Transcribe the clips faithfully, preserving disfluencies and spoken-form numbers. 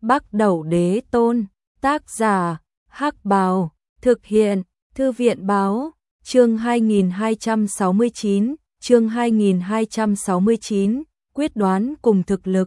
Bắc Đẩu Đế Tôn, tác giả, Hắc Bào, thực hiện, Thư viện Báo, chương hai nghìn hai trăm sáu mươi chín, chương hai nghìn hai trăm sáu mươi chín, quyết đoán cùng thực lực.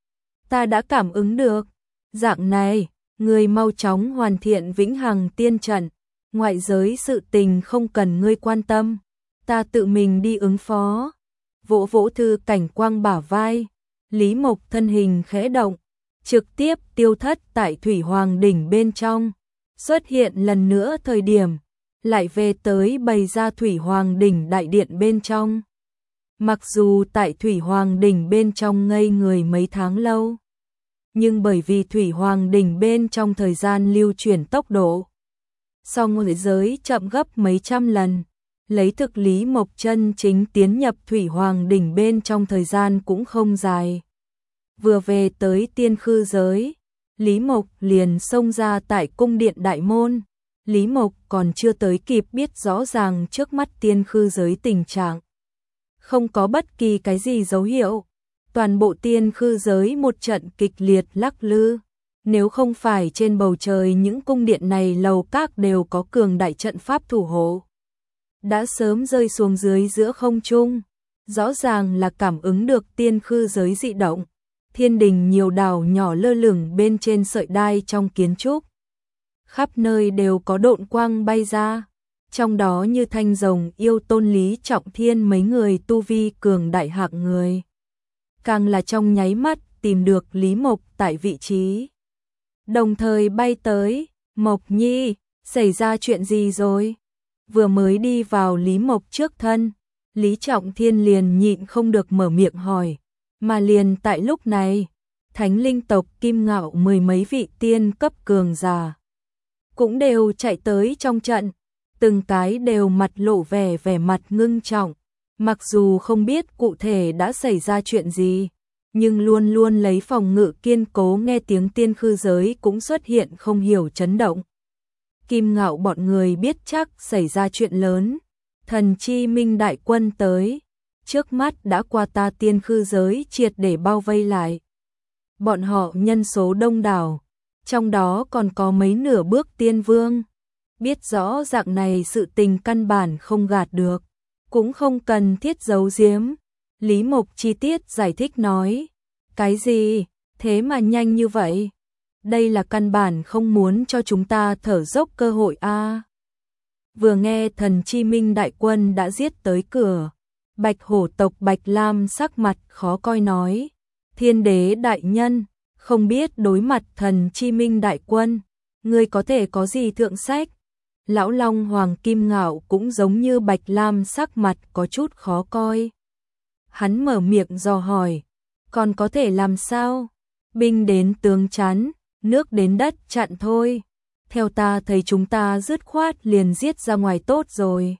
Ta đã cảm ứng được, dạng này, người mau chóng hoàn thiện vĩnh hằng tiên trận, ngoại giới sự tình không cần ngươi quan tâm, ta tự mình đi ứng phó. Vỗ vỗ Thư Cảnh Quang bả vai, Lý Mộc thân hình khẽ động, trực tiếp tiêu thất tại Thủy Hoàng đỉnh bên trong, xuất hiện lần nữa thời điểm, lại về tới bày ra Thủy Hoàng đỉnh đại điện bên trong. Mặc dù tại Thủy Hoàng đỉnh bên trong ngây người mấy tháng lâu, nhưng bởi vì Thủy Hoàng đỉnh bên trong thời gian lưu chuyển tốc độ so ngoại giới chậm gấp mấy trăm lần, lấy thực Lý Mộc chân chính tiến nhập Thủy Hoàng đỉnh bên trong thời gian cũng không dài. Vừa về tới tiên khư giới, Lý Mộc liền xông ra tại cung điện đại môn. Lý Mộc còn chưa tới kịp biết rõ ràng trước mắt tiên khư giới tình trạng, không có bất kỳ cái gì dấu hiệu. Toàn bộ tiên khư giới một trận kịch liệt lắc lư, nếu không phải trên bầu trời những cung điện này lầu các đều có cường đại trận pháp thủ hộ, đã sớm rơi xuống dưới giữa không trung. Rõ ràng là cảm ứng được tiên khư giới dị động, thiên đình nhiều đảo nhỏ lơ lửng bên trên sợi đai trong kiến trúc. Khắp nơi đều có độn quang bay ra, trong đó như Thanh Rồng Yêu Tôn Lý Trọng Thiên mấy người tu vi cường đại hạng người. Càng là trong nháy mắt tìm được Lý Mộc tại vị trí. Đồng thời bay tới, Mộc Nhi, xảy ra chuyện gì rồi? Vừa mới đi vào Lý Mộc trước thân, Lý Trọng Thiên liền nhịn không được mở miệng hỏi, mà liền tại lúc này, Thánh Linh tộc Kim Ngạo mười mấy vị tiên cấp cường giả cũng đều chạy tới trong trận, từng cái đều mặt lộ vẻ vẻ mặt ngưng trọng, mặc dù không biết cụ thể đã xảy ra chuyện gì, nhưng luôn luôn lấy phòng ngự kiên cố, nghe tiếng tiên khư giới cũng xuất hiện không hiểu chấn động. Kim Ngạo bọn người biết chắc xảy ra chuyện lớn, Thần Chi Minh đại quân tới, trước mắt đã qua ta tiên khư giới triệt để bao vây lại. Bọn họ nhân số đông đảo, trong đó còn có mấy nửa bước tiên vương. Biết rõ dạng này sự tình căn bản không gạt được, cũng không cần thiết giấu giếm. Lý Mộc chi tiết giải thích nói, cái gì, thế mà nhanh như vậy? Đây là căn bản không muốn cho chúng ta thở dốc cơ hội a. À. Vừa nghe Thần Chi Minh đại quân đã giết tới cửa, Bạch Hổ tộc Bạch Lam sắc mặt khó coi nói, Thiên đế đại nhân, không biết đối mặt Thần Chi Minh đại quân, ngươi có thể có gì thượng sách? Lão Long Hoàng Kim Ngạo cũng giống như Bạch Lam sắc mặt có chút khó coi. Hắn mở miệng dò hỏi, còn có thể làm sao? Binh đến tướng chắn, nước đến đất chặn thôi. Theo ta thấy chúng ta dứt khoát liền giết ra ngoài tốt rồi.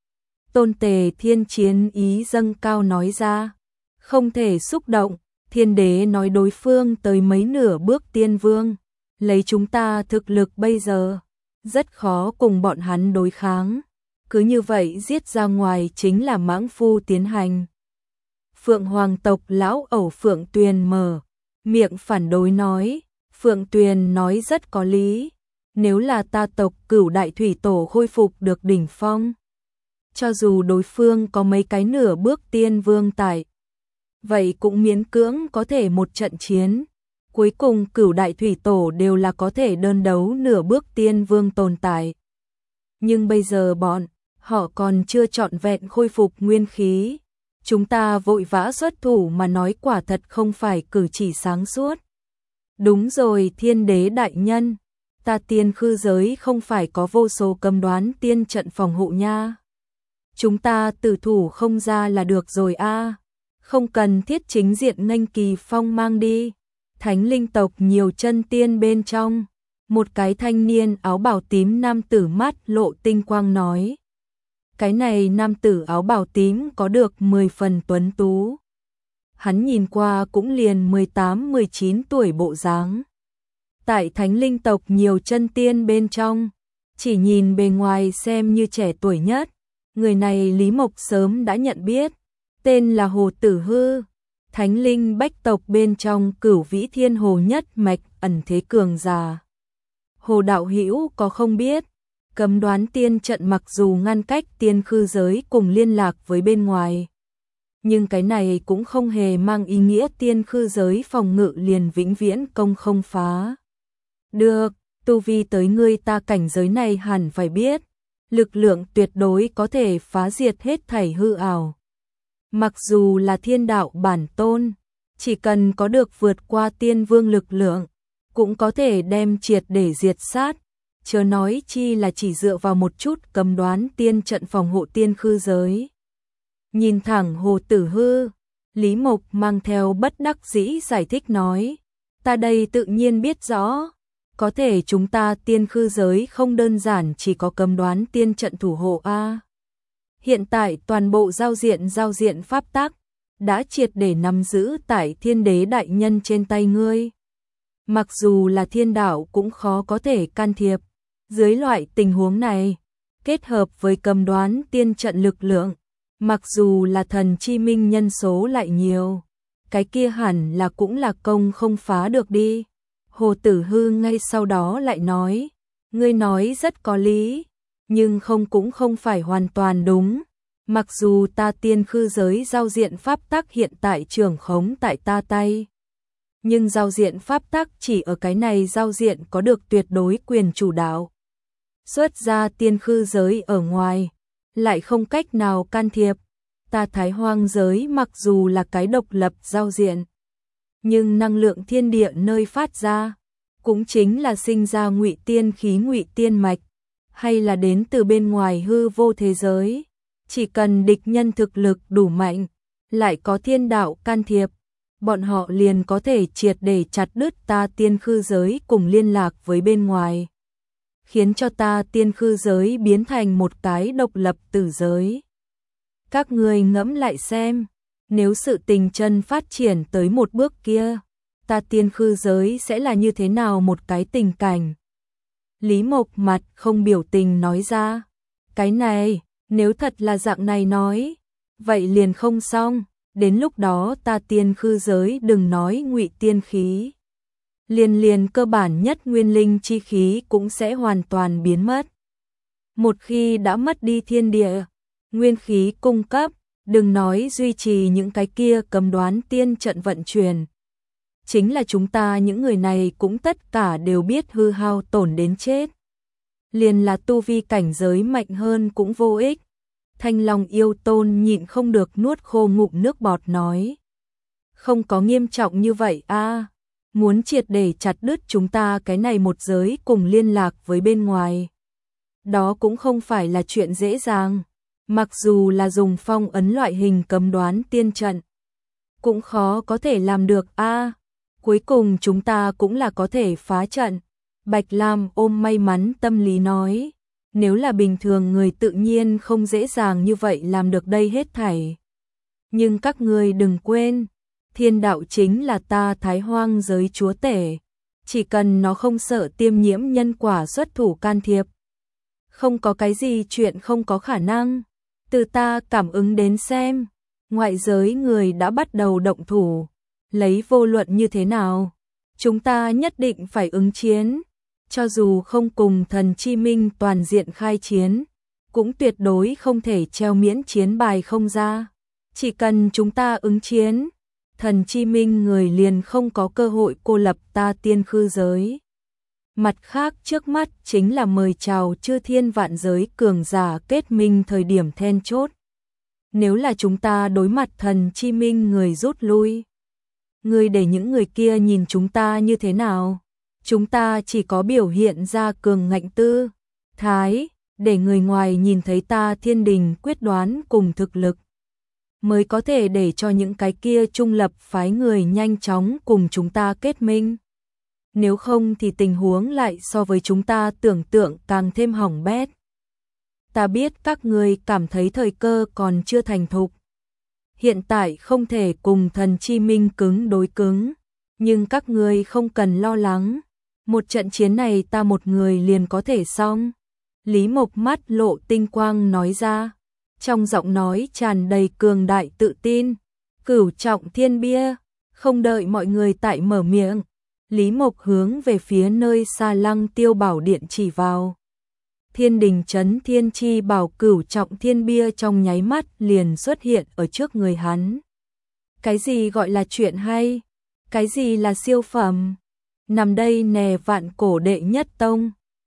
Tôn Tề Thiên chiến ý dâng cao nói ra, không thể xúc động, Thiên đế nói đối phương tới mấy nửa bước tiên vương, lấy chúng ta thực lực bây giờ, rất khó cùng bọn hắn đối kháng, cứ như vậy giết ra ngoài chính là mãng phu tiến hành. Phượng Hoàng tộc lão ẩu Phượng Tuyền mở miệng phản đối nói, Phượng Tuyền nói rất có lý, nếu là ta tộc Cửu Đại Thủy Tổ khôi phục được đỉnh phong, cho dù đối phương có mấy cái nửa bước tiên vương tại, vậy cũng miễn cưỡng có thể một trận chiến. Cuối cùng Cửu Đại Thủy Tổ đều là có thể đơn đấu nửa bước tiên vương tồn tại. Nhưng bây giờ bọn họ còn chưa trọn vẹn khôi phục nguyên khí, chúng ta vội vã xuất thủ mà nói quả thật không phải cử chỉ sáng suốt. Đúng rồi Thiên đế đại nhân, ta tiên khư giới không phải có vô số cấm đoán tiên trận phòng hộ nha. Chúng ta tử thủ không ra là được rồi a, à. Không cần thiết chính diện nghênh kỳ phong mang đi. Thánh Linh tộc nhiều chân tiên bên trong, một cái thanh niên áo bào tím nam tử mắt lộ tinh quang nói. Cái này nam tử áo bào tím có được mười phần tuấn tú. Hắn nhìn qua cũng liền mười tám mười chín tuổi bộ dáng. Tại Thánh Linh tộc nhiều chân tiên bên trong, chỉ nhìn bề ngoài xem như trẻ tuổi nhất. Người này Lý Mộc sớm đã nhận biết, tên là Hồ Tử Hư. thánh linh bách tộc bên trong Cửu Vĩ Thiên Hồ nhất mạch ẩn thế cường giả. Hồ đạo hữu có không biết, cấm đoán tiên trận mặc dù ngăn cách tiên khư giới cùng liên lạc với bên ngoài, nhưng cái này cũng không hề mang ý nghĩa tiên khư giới phòng ngự liền vĩnh viễn công không phá. Được, tu vi tới ngươi ta cảnh giới này hẳn phải biết, lực lượng tuyệt đối có thể phá diệt hết thảy hư ảo. Mặc dù là thiên đạo bản tôn, chỉ cần có được vượt qua tiên vương lực lượng, cũng có thể đem triệt để diệt sát, chớ nói chi là chỉ dựa vào một chút cấm đoán tiên trận phòng hộ tiên khư giới. Nhìn thẳng Hồ Tử Hư, Lý Mộc mang theo bất đắc dĩ giải thích nói, ta đây tự nhiên biết rõ, có thể chúng ta tiên khư giới không đơn giản chỉ có cấm đoán tiên trận thủ hộ a. Hiện tại toàn bộ giao diện giao diện pháp tắc đã triệt để nắm giữ tại Thiên Đế đại nhân trên tay ngươi. Mặc dù là thiên đạo cũng khó có thể can thiệp. Dưới loại tình huống này, kết hợp với cấm đoán tiên trận lực lượng, mặc dù là thần chi minh nhân số lại nhiều, cái kia hẳn là cũng là công không phá được đi. Hồ Tử Hư ngay sau đó lại nói, ngươi nói rất có lý, nhưng không cũng không phải hoàn toàn đúng. Mặc dù ta tiên khư giới giao diện pháp tắc hiện tại trưởng khống tại ta tay, nhưng giao diện pháp tắc chỉ ở cái này giao diện có được tuyệt đối quyền chủ đạo. Xuất ra tiên khư giới ở ngoài, lại không cách nào can thiệp. Ta Thái Hoang giới mặc dù là cái độc lập giao diện, nhưng năng lượng thiên địa nơi phát ra, cũng chính là sinh ra ngụy tiên khí ngụy tiên mạch, hay là đến từ bên ngoài hư vô thế giới. Chỉ cần địch nhân thực lực đủ mạnh, lại có thiên đạo can thiệp, bọn họ liền có thể triệt để chặt đứt ta tiên khư giới cùng liên lạc với bên ngoài, khiến cho ta tiên khư giới biến thành một cái độc lập tử giới. Các người ngẫm lại xem, nếu sự tình chân phát triển tới một bước kia, ta tiên khư giới sẽ là như thế nào một cái tình cảnh? Lý Mộc mặt không biểu tình nói ra, cái này, nếu thật là dạng này nói, vậy liền không xong, đến lúc đó ta tiên khư giới đừng nói ngụy tiên khí. Liền liền cơ bản nhất nguyên linh chi khí cũng sẽ hoàn toàn biến mất. Một khi đã mất đi thiên địa, nguyên khí cung cấp, đừng nói duy trì những cái kia cấm đoán tiên trận vận chuyển. Chính là chúng ta những người này cũng tất cả đều biết hư hao tổn đến chết. Liền là tu vi cảnh giới mạnh hơn cũng vô ích. Thanh Long yêu tôn nhịn không được nuốt khô ngụm nước bọt nói. Không có nghiêm trọng như vậy a, muốn triệt để chặt đứt chúng ta cái này một giới cùng liên lạc với bên ngoài. Đó cũng không phải là chuyện dễ dàng. Mặc dù là dùng phong ấn loại hình cấm đoán tiên trận, cũng khó có thể làm được a. Cuối cùng chúng ta cũng là có thể phá trận. Bạch Lam ôm may mắn tâm lý nói, nếu là bình thường người tự nhiên không dễ dàng như vậy làm được đây hết thảy. Nhưng các ngươi đừng quên, thiên đạo chính là ta Thái Hoang giới chúa tể, chỉ cần nó không sợ tiêm nhiễm nhân quả xuất thủ can thiệp, không có cái gì chuyện không có khả năng. Từ ta cảm ứng đến xem, ngoại giới người đã bắt đầu động thủ, lấy vô luận như thế nào, chúng ta nhất định phải ứng chiến, cho dù không cùng thần chi minh toàn diện khai chiến, cũng tuyệt đối không thể treo miễn chiến bài không ra. Chỉ cần chúng ta ứng chiến, thần chi minh người liền không có cơ hội cô lập ta tiên khư giới. Mặt khác trước mắt chính là mời chào chư thiên vạn giới cường giả kết minh thời điểm then chốt. Nếu là chúng ta đối mặt thần chi minh người rút lui, người để những người kia nhìn chúng ta như thế nào? Chúng ta chỉ có biểu hiện ra cường ngạnh tư thái, để người ngoài nhìn thấy ta thiên đình quyết đoán cùng thực lực, mới có thể để cho những cái kia trung lập phái người nhanh chóng cùng chúng ta kết minh. Nếu không thì tình huống lại so với chúng ta tưởng tượng càng thêm hỏng bét. Ta biết các người cảm thấy thời cơ còn chưa thành thục. Hiện tại không thể cùng thần chi minh cứng đối cứng, nhưng các người không cần lo lắng. Một trận chiến này ta một người liền có thể xong. Lý Mộc mắt lộ tinh quang nói ra, trong giọng nói tràn đầy cường đại tự tin. Cửu trọng thiên bia, không đợi mọi người tại mở miệng, Lý Mộc hướng về phía nơi xa Lăng Tiêu Bảo Điện chỉ vào. Thiên đình chấn thiên chi bảo cửu trọng thiên bia trong nháy mắt liền xuất hiện ở trước người hắn. Cái gì gọi là chuyện hay? Cái gì là siêu phẩm? Nằm đây nè vạn cổ đệ nhất tông.